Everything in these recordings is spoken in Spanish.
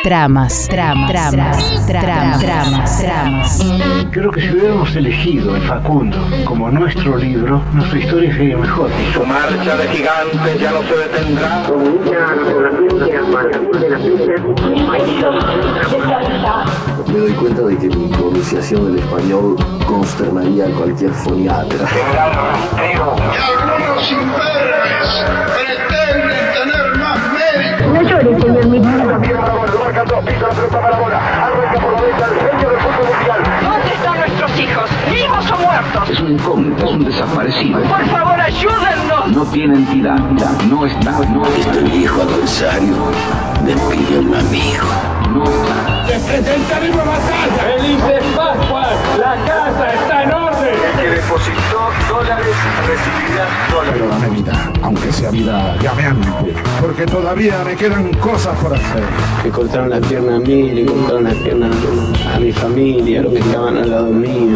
Tramas. Creo que si hubiéramos elegido el Facundo como nuestro libro, nuestra historia sería mejor. Su marcha de gigantes ya no se detendrá. Me doy cuenta de que mi pronunciación del español consternaría a cualquier foniatra. Y algunos imberbes pretenden tener más mérito. No llores, señor ministro. ¿Dónde están nuestros hijos? ¿Vivos o muertos? Es un incógnito, es un desaparecido. Por favor, ayúdennos. No tiene entidad, no está. Este viejo adversario me pide un amigo. No está. ¡Se presentaremos batalla! ¡Felices Pascuas! ¡La casa está en orden! El que depositó dólares recibirá dólares. Pero dame vida, aunque sea vida llameante, porque todavía me quedan cosas por hacer. Le cortaron la pierna a mí, le cortaron la pierna a mi familia, a los que estaban al lado mío.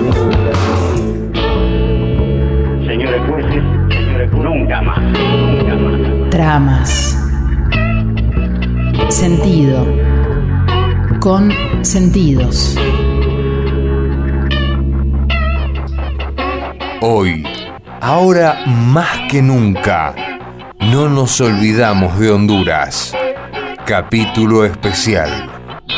Señores jueces, nunca más. Tramas. Sentido. Con sentidos. Hoy, ahora más que nunca, no nos olvidamos de Honduras. Capítulo especial.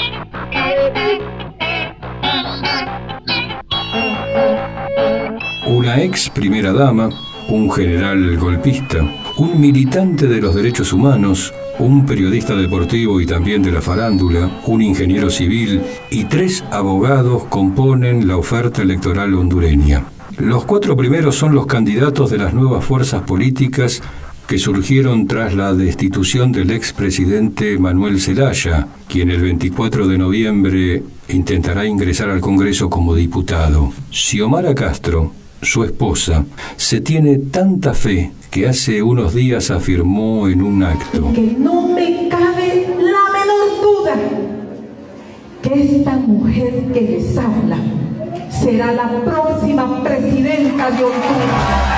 Una ex primera dama, un general golpista, un militante de los derechos humanos, un periodista deportivo y también de la farándula, un ingeniero civil y 3 abogados componen la oferta electoral hondureña. Los 4 primeros son los candidatos de las nuevas fuerzas políticas que surgieron tras la destitución del expresidente Manuel Zelaya, quien el 24 de noviembre intentará ingresar al Congreso como diputado. Xiomara Castro, su esposa, se tiene tanta fe que hace unos días afirmó en un acto: que no me cabe la menor duda que esta mujer que les habla será la próxima presidenta de Honduras.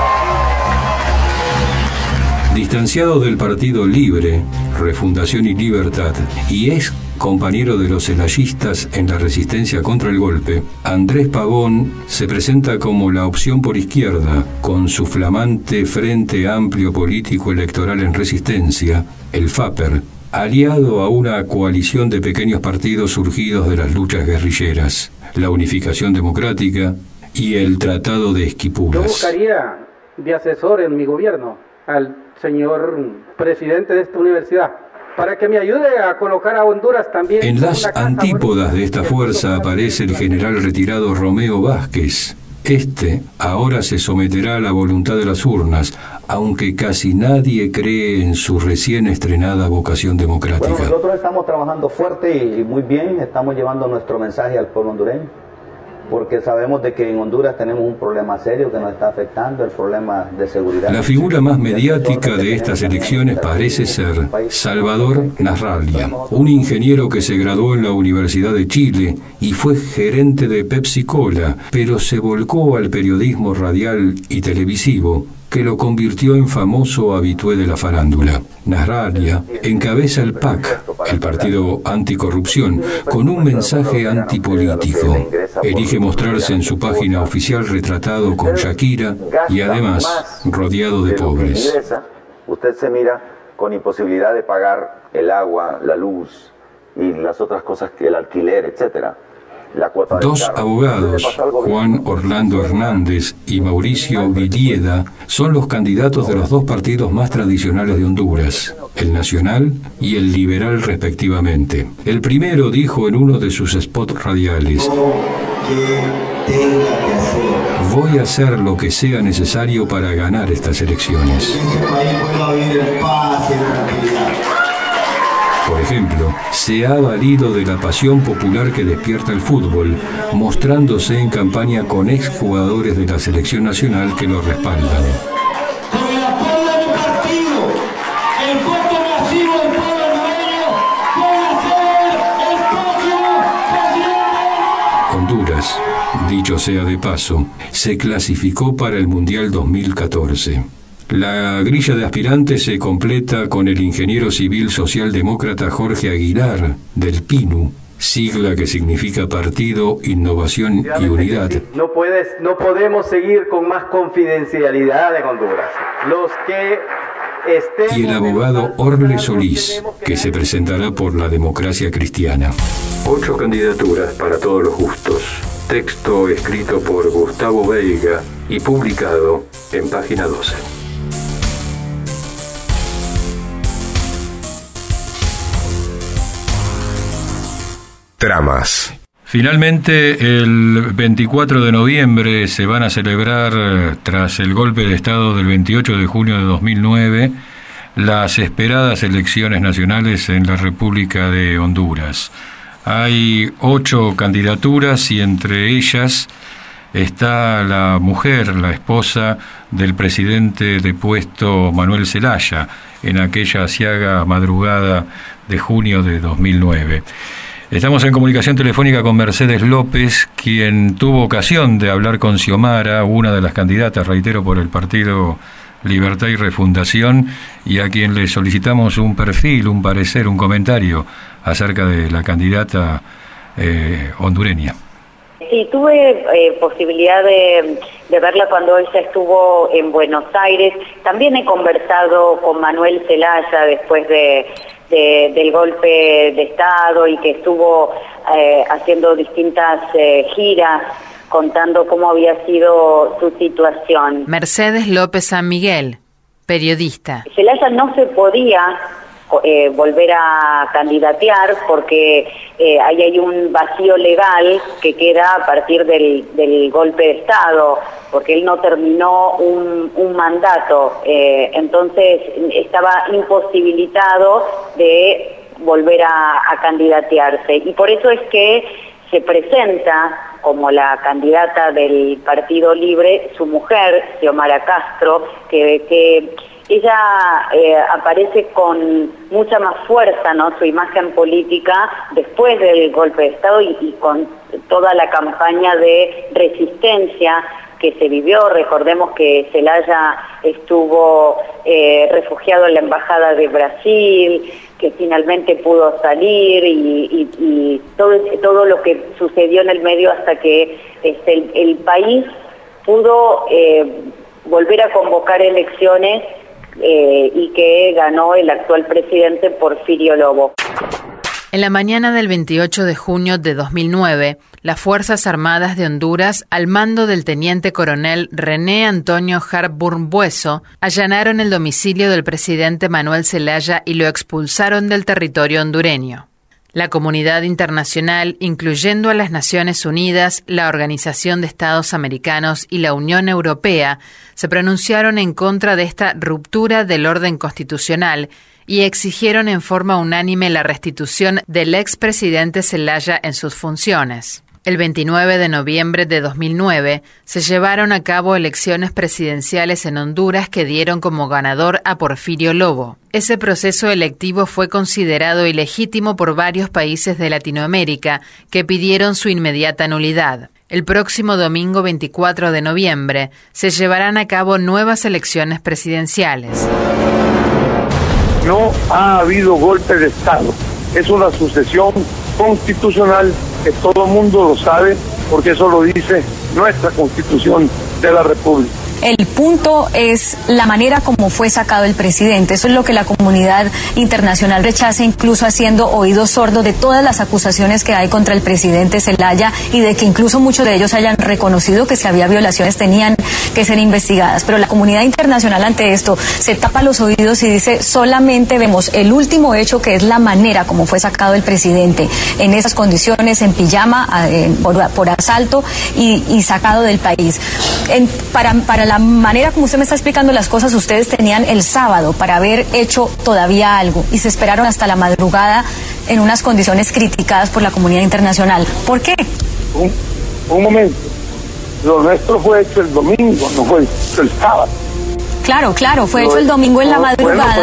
Distanciado del Partido Libre, Refundación y Libertad, y ex compañero de los celayistas en la resistencia contra el golpe, Andrés Pavón se presenta como la opción por izquierda, con su flamante Frente Amplio Político Electoral en Resistencia, el FAPER, aliado a una coalición de pequeños partidos surgidos de las luchas guerrilleras, la Unificación Democrática y el Tratado de Esquipulas. Yo buscaría de asesor en mi gobierno al señor presidente de esta universidad, para que me ayude a colocar a Honduras también. En las antípodas de esta fuerza aparece el general retirado Romeo Vázquez. Este ahora se someterá a la voluntad de las urnas, aunque casi nadie cree en su recién estrenada vocación democrática. Bueno, nosotros estamos trabajando fuerte y muy bien, estamos llevando nuestro mensaje al pueblo hondureño, porque sabemos de que en Honduras tenemos un problema serio que nos está afectando, el problema de seguridad. La figura más mediática de estas elecciones parece ser Salvador Nasrallia, un ingeniero que se graduó en la Universidad de Chile y fue gerente de Pepsi Cola, pero se volcó al periodismo radial y televisivo, que lo convirtió en famoso habitué de la farándula. Nasrallia encabeza el PAC, el Partido Anticorrupción, con un mensaje antipolítico. Elige mostrarse en su página oficial retratado con Shakira y además rodeado de pobres. Usted se mira con imposibilidad de pagar el agua, la luz y las otras cosas, que el alquiler, etcétera. 2 abogados, Juan Orlando Hernández y Mauricio Villeda, son los candidatos de los 2 partidos más tradicionales de Honduras, el Nacional y el Liberal respectivamente. El primero dijo en uno de sus spots radiales: voy a hacer lo que sea necesario para ganar estas elecciones. Por ejemplo, se ha valido de la pasión popular que despierta el fútbol, mostrándose en campaña con exjugadores de la selección nacional que lo respaldan. Con el apoyo del partido, el voto masivo del pueblo hondureño puede ser el próximo presidente. Honduras, dicho sea de paso, se clasificó para el Mundial 2014. La grilla de aspirantes se completa con el ingeniero civil socialdemócrata Jorge Aguilar, del PINU, sigla que significa Partido, Innovación y Unidad. No podemos seguir con más confidencialidad en Honduras. Los que y el abogado Orle Solís, que se presentará por la Democracia Cristiana. 8 candidaturas para todos los gustos. Texto escrito por Gustavo Veiga y publicado en Página 12. Tramas. Finalmente, el 24 de noviembre se van a celebrar, tras el golpe de Estado del 28 de junio de 2009, las esperadas elecciones nacionales en la República de Honduras. Hay 8 candidaturas y entre ellas está la mujer, la esposa del presidente depuesto Manuel Zelaya, en aquella aciaga madrugada de junio de 2009. Estamos en comunicación telefónica con Mercedes López, quien tuvo ocasión de hablar con Xiomara, una de las candidatas, reitero, por el Partido Libertad y Refundación, y a quien le solicitamos un perfil, un parecer, un comentario acerca de la candidata hondureña. Sí, tuve posibilidad de verla cuando ella estuvo en Buenos Aires. También he conversado con Manuel Zelaya después del golpe de Estado y que estuvo haciendo distintas giras contando cómo había sido su situación. Mercedes López San Miguel, periodista. Zelaya no se podía volver a candidatear porque ahí hay un vacío legal que queda a partir del golpe de Estado, porque él no terminó un mandato, entonces estaba imposibilitado de volver a candidatearse, y por eso es que se presenta como la candidata del Partido Libre su mujer, Xiomara Castro, que ella aparece con mucha más fuerza, ¿no?, su imagen política después del golpe de Estado y con toda la campaña de resistencia que se vivió. Recordemos que Zelaya estuvo refugiado en la Embajada de Brasil, que finalmente pudo salir y todo lo que sucedió en el medio hasta que el país pudo volver a convocar elecciones y que ganó el actual presidente Porfirio Lobo. En la mañana del 28 de junio de 2009, las Fuerzas Armadas de Honduras, al mando del teniente coronel René Antonio Harburn Bueso, allanaron el domicilio del presidente Manuel Zelaya y lo expulsaron del territorio hondureño. La comunidad internacional, incluyendo a las Naciones Unidas, la Organización de Estados Americanos y la Unión Europea, se pronunciaron en contra de esta ruptura del orden constitucional y exigieron en forma unánime la restitución del expresidente Zelaya en sus funciones. El 29 de noviembre de 2009 se llevaron a cabo elecciones presidenciales en Honduras que dieron como ganador a Porfirio Lobo. Ese proceso electivo fue considerado ilegítimo por varios países de Latinoamérica que pidieron su inmediata nulidad. El próximo domingo 24 de noviembre se llevarán a cabo nuevas elecciones presidenciales. No ha habido golpe de Estado. Es una sucesión constitucional que todo el mundo lo sabe, porque eso lo dice nuestra Constitución de la República. El punto es la manera como fue sacado el presidente. Eso es lo que la comunidad internacional rechaza, incluso haciendo oídos sordos de todas las acusaciones que hay contra el presidente Zelaya y de que incluso muchos de ellos hayan reconocido que si había violaciones tenían que ser investigadas. Pero la comunidad internacional ante esto se tapa los oídos y dice solamente vemos el último hecho, que es la manera como fue sacado el presidente en esas condiciones, en pijama, por asalto y sacado del país. Para la manera como usted me está explicando las cosas, ustedes tenían el sábado para haber hecho todavía algo y se esperaron hasta la madrugada en unas condiciones criticadas por la comunidad internacional. ¿Por qué? Un momento. Lo nuestro fue hecho el domingo, no fue hecho el sábado. Claro, fue hecho el domingo en la madrugada. Bueno,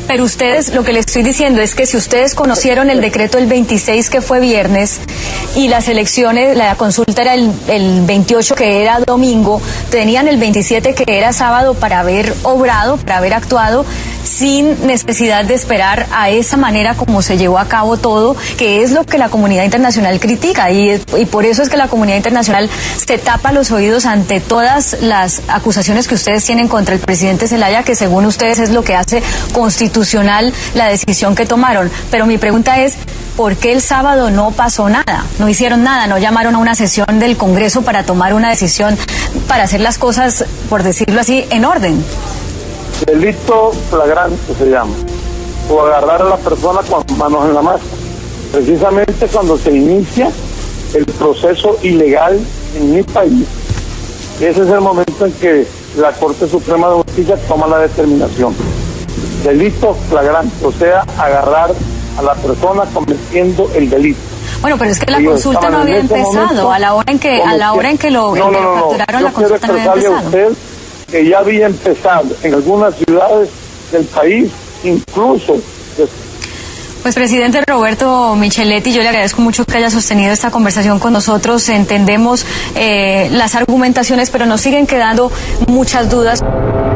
Pero ustedes, lo que les estoy diciendo es que si ustedes conocieron el decreto el 26, que fue viernes, y las elecciones, la consulta era el 28, que era domingo, tenían el 27, que era sábado, para haber obrado, para haber actuado, sin necesidad de esperar a esa manera como se llevó a cabo todo, que es lo que la comunidad internacional critica, y por eso es que la comunidad internacional se tapa los oídos ante todas las acusaciones que ustedes tienen contra el presidente Zelaya, que según ustedes es lo que hace constitucional la decisión que tomaron. Pero mi pregunta es, ¿por qué el sábado no pasó nada? No hicieron nada, no llamaron a una sesión del Congreso para tomar una decisión, para hacer las cosas, por decirlo así, en orden. Delito flagrante se llama, o agarrar a la persona con manos en la masa, precisamente cuando se inicia el proceso ilegal en mi país. Ese es el momento en que la Corte Suprema de Justicia toma la determinación. Delito flagrante, o sea, agarrar a la persona cometiendo el delito. Bueno, pero es que la consulta no había empezado, a la hora en que lo capturaron, la consulta no había empezado. Que ya había empezado en algunas ciudades del país, incluso. Pues, presidente Roberto Micheletti, yo le agradezco mucho que haya sostenido esta conversación con nosotros. Entendemos las argumentaciones, pero nos siguen quedando muchas dudas.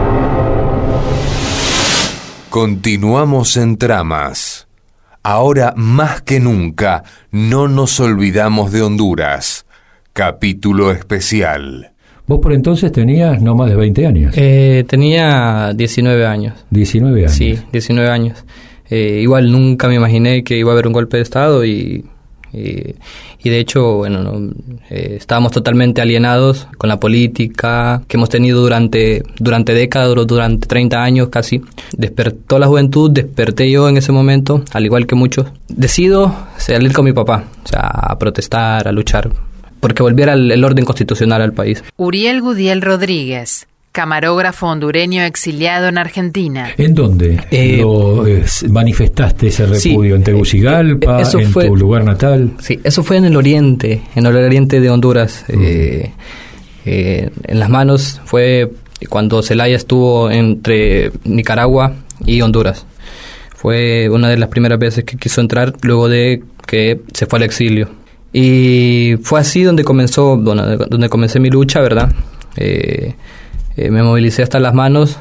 Continuamos en Tramas. Ahora más que nunca, no nos olvidamos de Honduras. Capítulo especial. Vos por entonces tenías no más de 20 años. Tenía 19 años. 19 años. Sí, 19 años. Igual nunca me imaginé que iba a haber un golpe de Estado y de hecho, bueno, estábamos totalmente alienados con la política que hemos tenido durante décadas, durante 30 años casi. Despertó la juventud, desperté yo en ese momento, al igual que muchos. Decido salir con mi papá, o sea, a protestar, a luchar, porque volviera el orden constitucional al país. Uriel Gudiel Rodríguez, camarógrafo hondureño exiliado en Argentina. ¿En dónde manifestaste ese repudio? ¿En Tegucigalpa? ¿En tu lugar natal? Sí, eso fue en el oriente de Honduras. En las manos fue cuando Zelaya estuvo entre Nicaragua y Honduras. Fue una de las primeras veces que quiso entrar luego de que se fue al exilio. Y fue así donde comencé mi lucha, ¿verdad? Me movilicé hasta las manos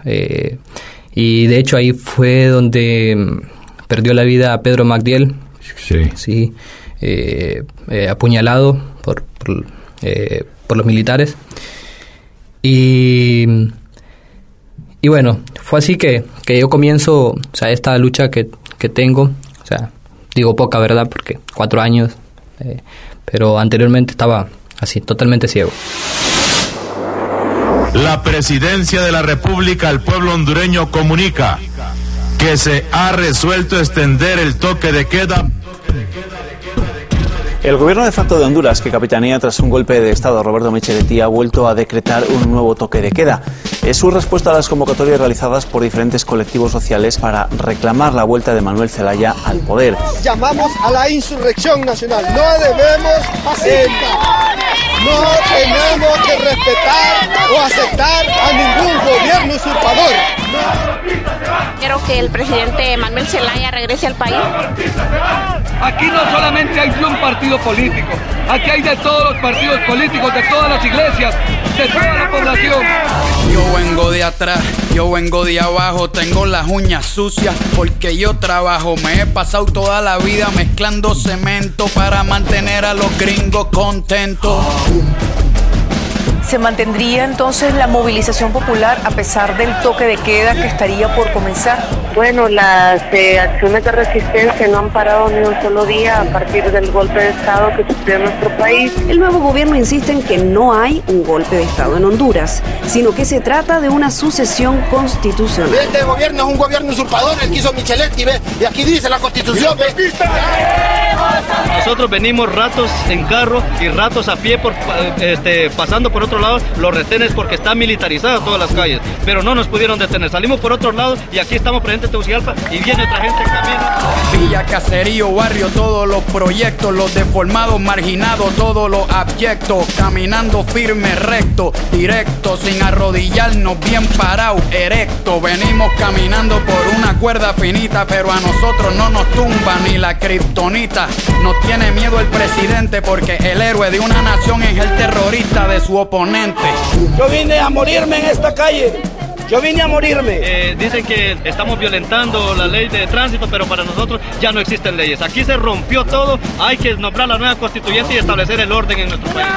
y de hecho ahí fue donde perdió la vida a Pedro Magdiel, sí, apuñalado por los militares y bueno, fue así que yo comienzo, o sea, esta lucha que tengo, o sea, digo poca, ¿verdad? Porque 4 años, pero anteriormente estaba así, totalmente ciego. La Presidencia de la República al pueblo hondureño comunica que se ha resuelto extender el toque de queda. El gobierno de facto de Honduras, que capitanea tras un golpe de Estado, Roberto Micheletti, ha vuelto a decretar un nuevo toque de queda. Es su respuesta a las convocatorias realizadas por diferentes colectivos sociales para reclamar la vuelta de Manuel Zelaya al poder. Llamamos a la insurrección nacional. No tenemos que respetar o aceptar a ningún gobierno usurpador. Quiero que el presidente Manuel Zelaya regrese al país. Aquí no solamente hay de un partido político, aquí hay de todos los partidos políticos, de todas las iglesias, de toda la población. Yo vengo de atrás, yo vengo de abajo, tengo las uñas sucias porque yo trabajo. Me he pasado toda la vida mezclando cemento para mantener a los gringos contentos. ¿Se mantendría entonces la movilización popular a pesar del toque de queda que estaría por comenzar? Bueno, las acciones de resistencia no han parado ni un solo día a partir del golpe de Estado que sufrió nuestro país. El nuevo gobierno insiste en que no hay un golpe de Estado en Honduras, sino que se trata de una sucesión constitucional. Este gobierno es un gobierno usurpador, el que hizo Micheletti, ¿ve? Y aquí dice la Constitución, ¿ve? Nosotros venimos ratos en carro y ratos a pie pasando por otro lado los retenes porque están militarizadas todas las calles, pero no nos pudieron detener. Salimos por otro lado y aquí estamos presentes en Tegucigalpa y viene otra gente en camino. Villa, caserío, barrio, todos los proyectos, los deformados, marginados, todos los abyectos, caminando firme, recto, directo, sin arrodillarnos, bien parado, erecto. Venimos caminando por una cuerda finita, pero a nosotros no nos tumba ni la kriptonita. Nos tiene miedo el presidente porque el héroe de una nación es el terrorista de su oponente. Yo vine a morirme en esta calle. Yo vine a morirme. Dicen que estamos violentando la ley de tránsito, pero para nosotros ya no existen leyes. Aquí se rompió todo. Hay que nombrar la nueva constituyente y establecer el orden en nuestro país.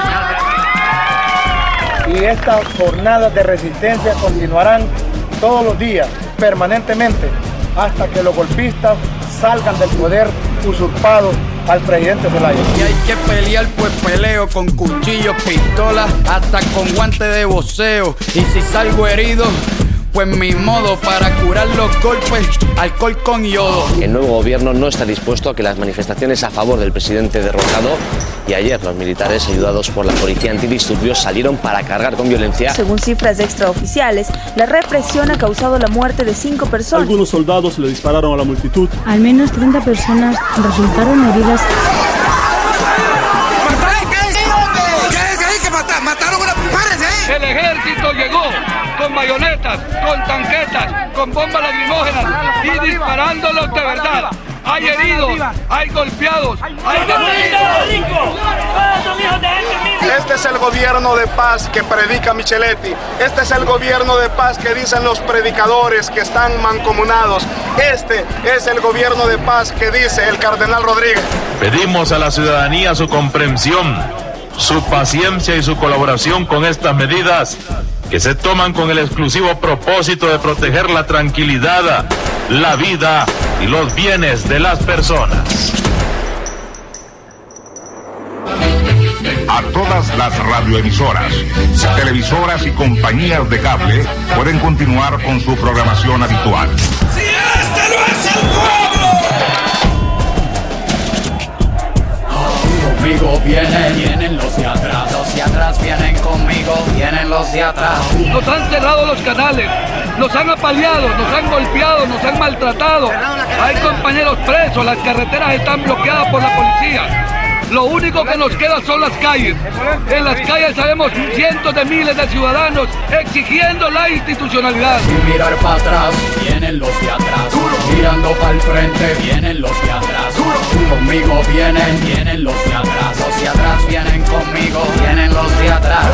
Y estas jornadas de resistencia continuarán todos los días, permanentemente, hasta que los golpistas salgan del poder usurpado al presidente Zelaya. Y hay que pelear, pues peleo con cuchillos, pistolas, hasta con guantes de boxeo. Y si salgo herido, pues mi modo para curar los golpes, alcohol con yodo. El nuevo gobierno no está dispuesto a que las manifestaciones a favor del presidente derrocado, y ayer los militares, ayudados por la policía antidisturbios, salieron para cargar con violencia. Según cifras extraoficiales, la represión ha causado la muerte de 5 personas. Algunos soldados le dispararon a la multitud. Al menos 30 personas resultaron heridas. ¡Mataron una! ¡Párense! El ejército llegó con bayonetas, con tanquetas, con bombas lacrimógenas y disparándolos de verdad. Hay heridos, hay golpeados, hay detenidos. Este es el gobierno de paz que predica Micheletti. Este es el gobierno de paz que dicen los predicadores que están mancomunados. Este es el gobierno de paz que dice el cardenal Rodríguez. Pedimos a la ciudadanía su comprensión, su paciencia y su colaboración con estas medidas que se toman con el exclusivo propósito de proteger la tranquilidad, la vida y los bienes de las personas. A todas las radioemisoras, televisoras y compañías de cable pueden continuar con su programación habitual. ¡Si este no es el pueblo! Conmigo vienen los de atrás, los de atrás vienen conmigo, vienen los de atrás. Nos han cerrado los canales, nos han apaleado, nos han golpeado, nos han maltratado. Hay compañeros presos, las carreteras están bloqueadas por la policía. Lo único que nos queda son las calles. En las calles sabemos cientos de miles de ciudadanos exigiendo la institucionalidad. Sin mirar para atrás, vienen los de atrás. Mirando para el frente, vienen los de atrás. Conmigo vienen los de atrás. Los de atrás vienen conmigo, vienen los de atrás.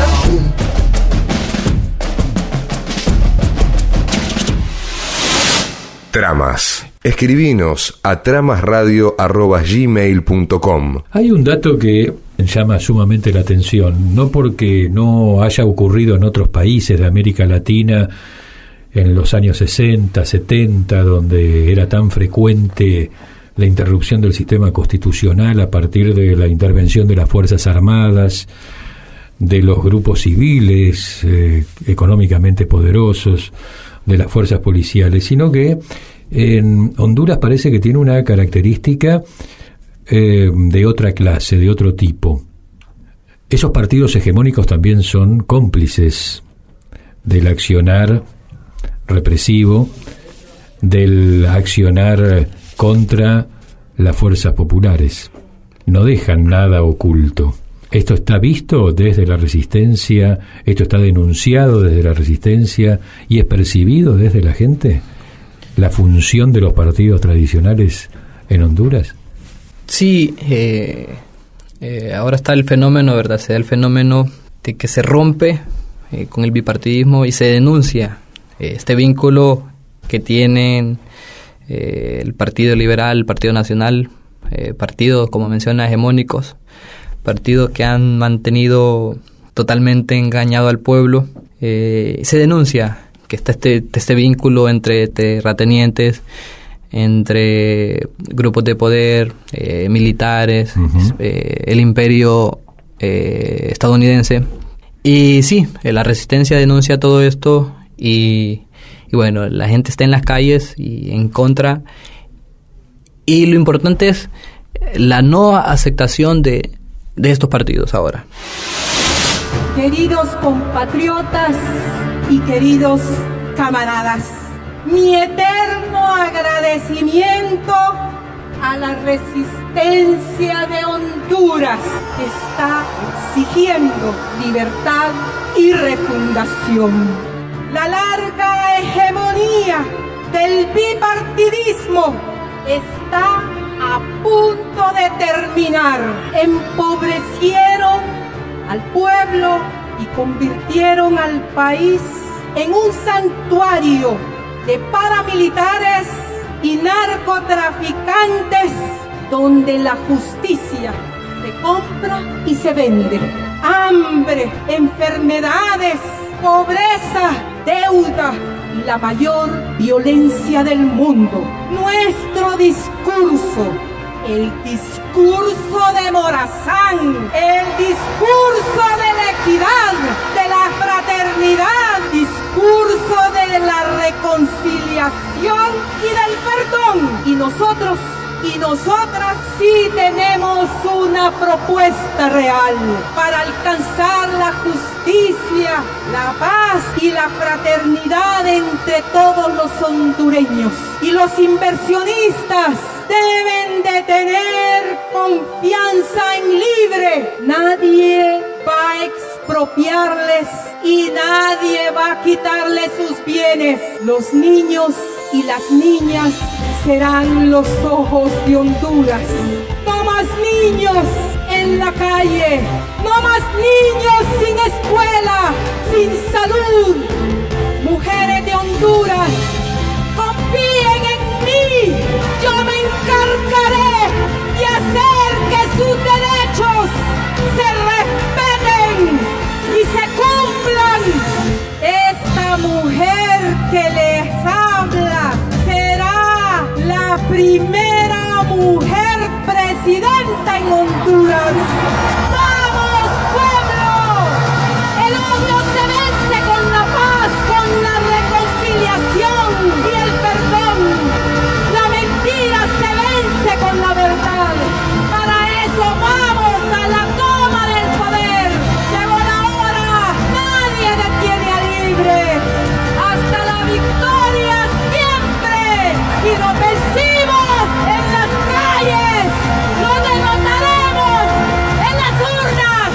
Tramas. Escribinos a tramasradio@gmail.com. Hay un dato que llama sumamente la atención, no porque no haya ocurrido en otros países de América Latina en los años 60, 70, donde era tan frecuente la interrupción del sistema constitucional a partir de la intervención de las Fuerzas Armadas, de los grupos civiles económicamente poderosos, de las fuerzas policiales, sino que en Honduras parece que tiene una característica de otra clase, de otro tipo. Esos partidos hegemónicos también son cómplices del accionar represivo, del accionar contra las fuerzas populares. No dejan nada oculto. Esto está visto desde la resistencia, esto está denunciado desde la resistencia y es percibido desde la gente. ¿La función de los partidos tradicionales en Honduras? Sí, ahora está el fenómeno, ¿verdad? Se da el fenómeno de que se rompe con el bipartidismo y se denuncia este vínculo que tienen el Partido Liberal, el Partido Nacional, partidos, como menciona, hegemónicos, partidos que han mantenido totalmente engañado al pueblo. Se denuncia que está este vínculo entre terratenientes, entre grupos de poder, militares, el imperio estadounidense. Y sí, la resistencia denuncia todo esto y bueno, la gente está en las calles y en contra. Y lo importante es la no aceptación de estos partidos ahora. Queridos compatriotas y queridos camaradas, mi eterno agradecimiento a la resistencia de Honduras que está exigiendo libertad y refundación. La larga hegemonía del bipartidismo está a punto de terminar. Empobrecieron al pueblo y convirtieron al país en un santuario de paramilitares y narcotraficantes donde la justicia se compra y se vende. Hambre, enfermedades, pobreza, deuda y la mayor violencia del mundo. Nuestro discurso, el discurso de Morazán, el discurso de la equidad, de la fraternidad, discurso de la reconciliación y del perdón. Y nosotros y nosotras sí tenemos una propuesta real para alcanzar la justicia, la paz y la fraternidad entre todos los hondureños. Y los inversionistas deben de tener confianza en libre. Nadie va a expropiarles y nadie va a quitarles sus bienes. Los niños y las niñas serán los ojos de Honduras. No más niños en la calle, no más niños sin escuela, sin salud. Mujeres de Honduras, confíen en mí. Yo me encargaré de hacer que sus derechos se respeten y se cumplan. Esta mujer que les habla será la primera mujer presidenta en Honduras. ¡Vamos, pueblo! El odio se vence con la paz, con la reconciliación y el perdón. La mentira se vence con la verdad. Para eso vamos a la toma del poder. Llegó la hora, nadie detiene a libre. Hasta la victoria siempre. Y nos vencimos en las calles, nos derrotaremos en las urnas.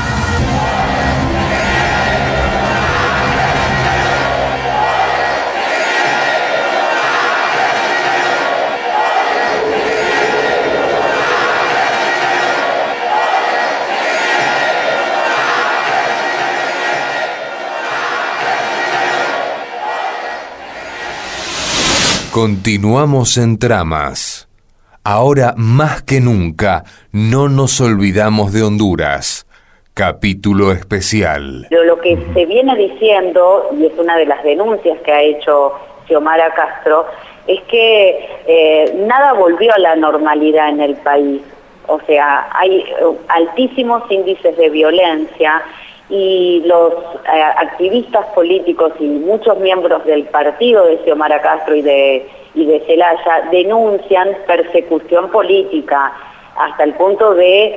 Continuamos en Tramas. Ahora más que nunca, no nos olvidamos de Honduras. Capítulo especial. Pero lo que se viene diciendo, y es una de las denuncias que ha hecho Xiomara Castro, es que nada volvió a la normalidad en el país. O sea, hay altísimos índices de violencia y los activistas políticos y muchos miembros del partido de Xiomara Castro y de Zelaya denuncian persecución política hasta el punto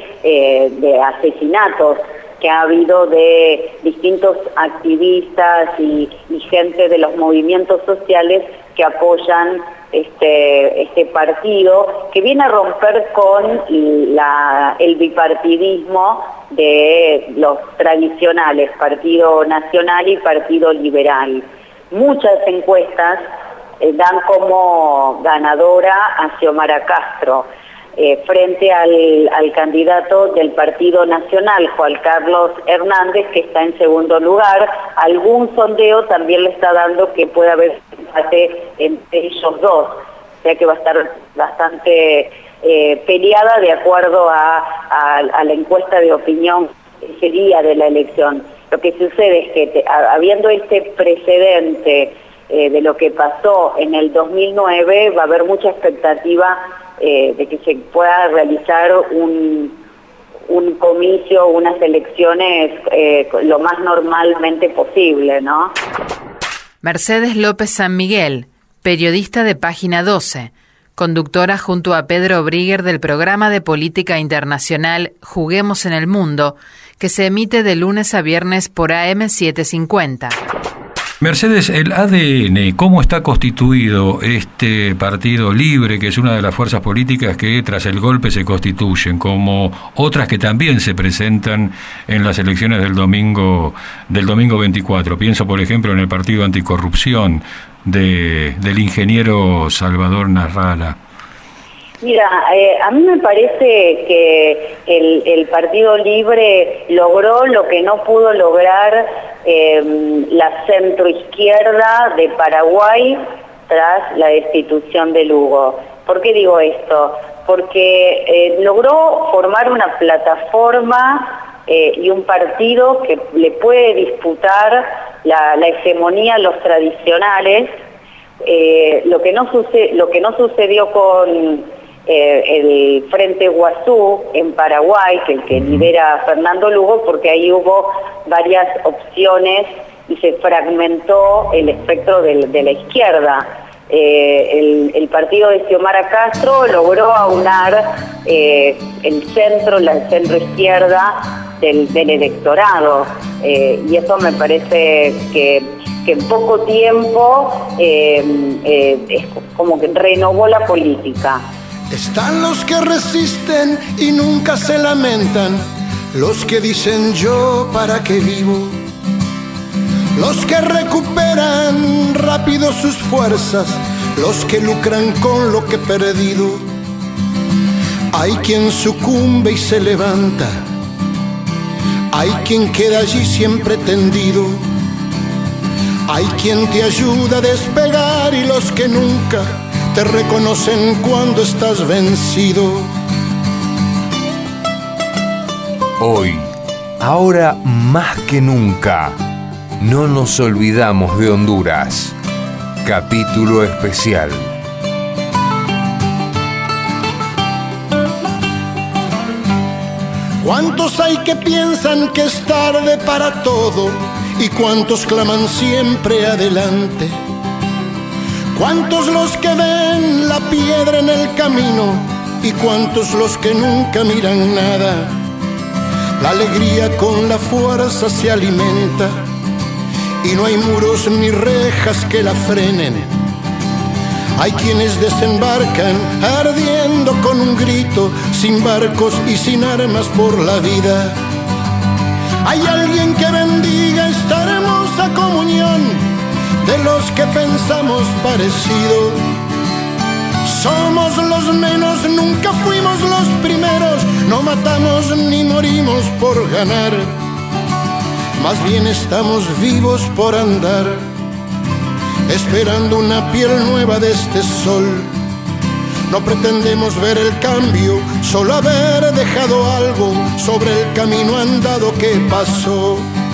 de asesinatos que ha habido de distintos activistas y gente de los movimientos sociales que apoyan este partido, que viene a romper con el bipartidismo de los tradicionales, Partido Nacional y Partido Liberal. Muchas encuestas dan como ganadora a Xiomara Castro frente al candidato del Partido Nacional, Juan Carlos Hernández, que está en segundo lugar. Algún sondeo también le está dando que puede haber empate entre ellos dos, o sea que va a estar bastante peleada de acuerdo a la encuesta de opinión ese día de la elección. Lo que sucede es que habiendo este precedente de lo que pasó en el 2009, va a haber mucha expectativa de que se pueda realizar un comicio, unas elecciones lo más normalmente posible, ¿no? Mercedes López San Miguel, periodista de Página 12, conductora junto a Pedro Brigger del programa de política internacional Juguemos en el Mundo, que se emite de lunes a viernes por AM 750. Mercedes, el ADN, ¿cómo está constituido este partido libre, que es una de las fuerzas políticas que tras el golpe se constituyen, como otras que también se presentan en las elecciones del domingo 24? Pienso, por ejemplo, en el Partido Anticorrupción del ingeniero Salvador Narrala. Mira, a mí me parece que el Partido Libre logró lo que no pudo lograr la centroizquierda de Paraguay tras la destitución de Lugo. ¿Por qué digo esto? Porque logró formar una plataforma y un partido que le puede disputar la hegemonía a los tradicionales, lo que no sucedió con el Frente Guazú en Paraguay, que lidera a Fernando Lugo, porque ahí hubo varias opciones y se fragmentó el espectro de la izquierda. El partido de Xiomara Castro logró aunar el centro izquierda del electorado, y eso me parece que en poco tiempo es como que renovó la política. Están los que resisten y nunca se lamentan, los que dicen yo para qué vivo, los que recuperan rápido sus fuerzas, los que lucran con lo que he perdido. Hay quien sucumbe y se levanta, hay quien queda allí siempre tendido, hay quien te ayuda a despegar y los que nunca te reconocen cuando estás vencido. Hoy, ahora más que nunca, no nos olvidamos de Honduras. Capítulo especial. ¿Cuántos hay que piensan que es tarde para todo? ¿Y cuántos claman siempre adelante? ¿Cuántos los que ven la piedra en el camino? ¿Y cuántos los que nunca miran nada? La alegría con la fuerza se alimenta y no hay muros ni rejas que la frenen. Hay quienes desembarcan ardiendo con un grito, sin barcos y sin armas por la vida. Hay alguien que bendiga esta hermosa comunión de los que pensamos parecido. Somos los menos, nunca fuimos los primeros, no matamos ni morimos por ganar, más bien estamos vivos por andar, esperando una piel nueva de este sol. No pretendemos ver el cambio, solo haber dejado algo sobre el camino andado que pasó.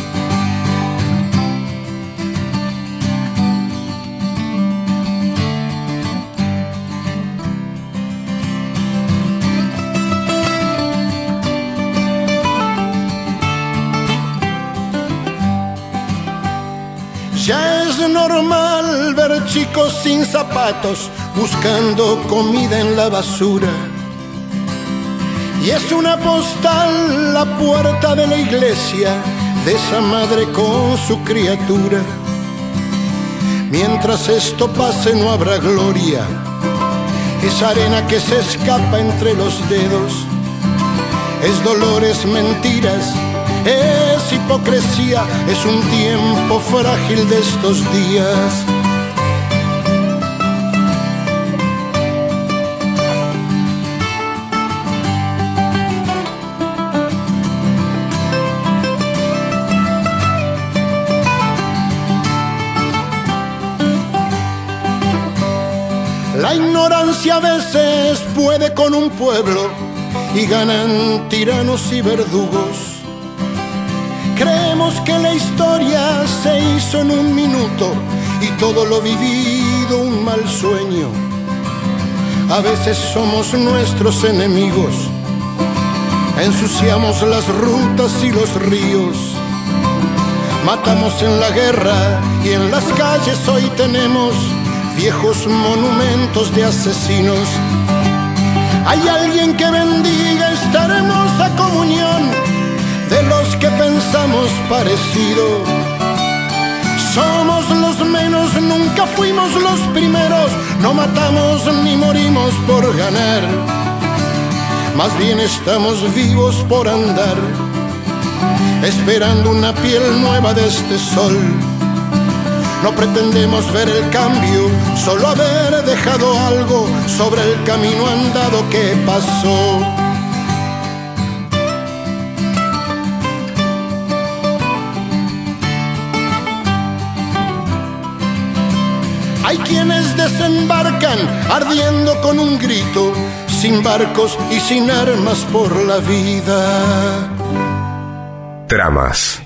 Ya es normal ver chicos sin zapatos buscando comida en la basura. Y es una postal la puerta de la iglesia de esa madre con su criatura. Mientras esto pase no habrá gloria, es arena que se escapa entre los dedos, es dolor, es mentiras, es hipocresía, es un tiempo frágil de estos días. La ignorancia a veces puede con un pueblo y ganan tiranos y verdugos. Creemos que la historia se hizo en un minuto y todo lo vivido un mal sueño. A veces somos nuestros enemigos, ensuciamos las rutas y los ríos, matamos en la guerra y en las calles hoy tenemos viejos monumentos de asesinos. Hay alguien que bendiga esta hermosa comunión de los que pensamos parecido. Somos los menos, nunca fuimos los primeros, no matamos ni morimos por ganar, más bien estamos vivos por andar, esperando una piel nueva de este sol. No pretendemos ver el cambio, solo haber dejado algo sobre el camino andado que pasó. Hay quienes desembarcan ardiendo con un grito, sin barcos y sin armas por la vida. Tramas,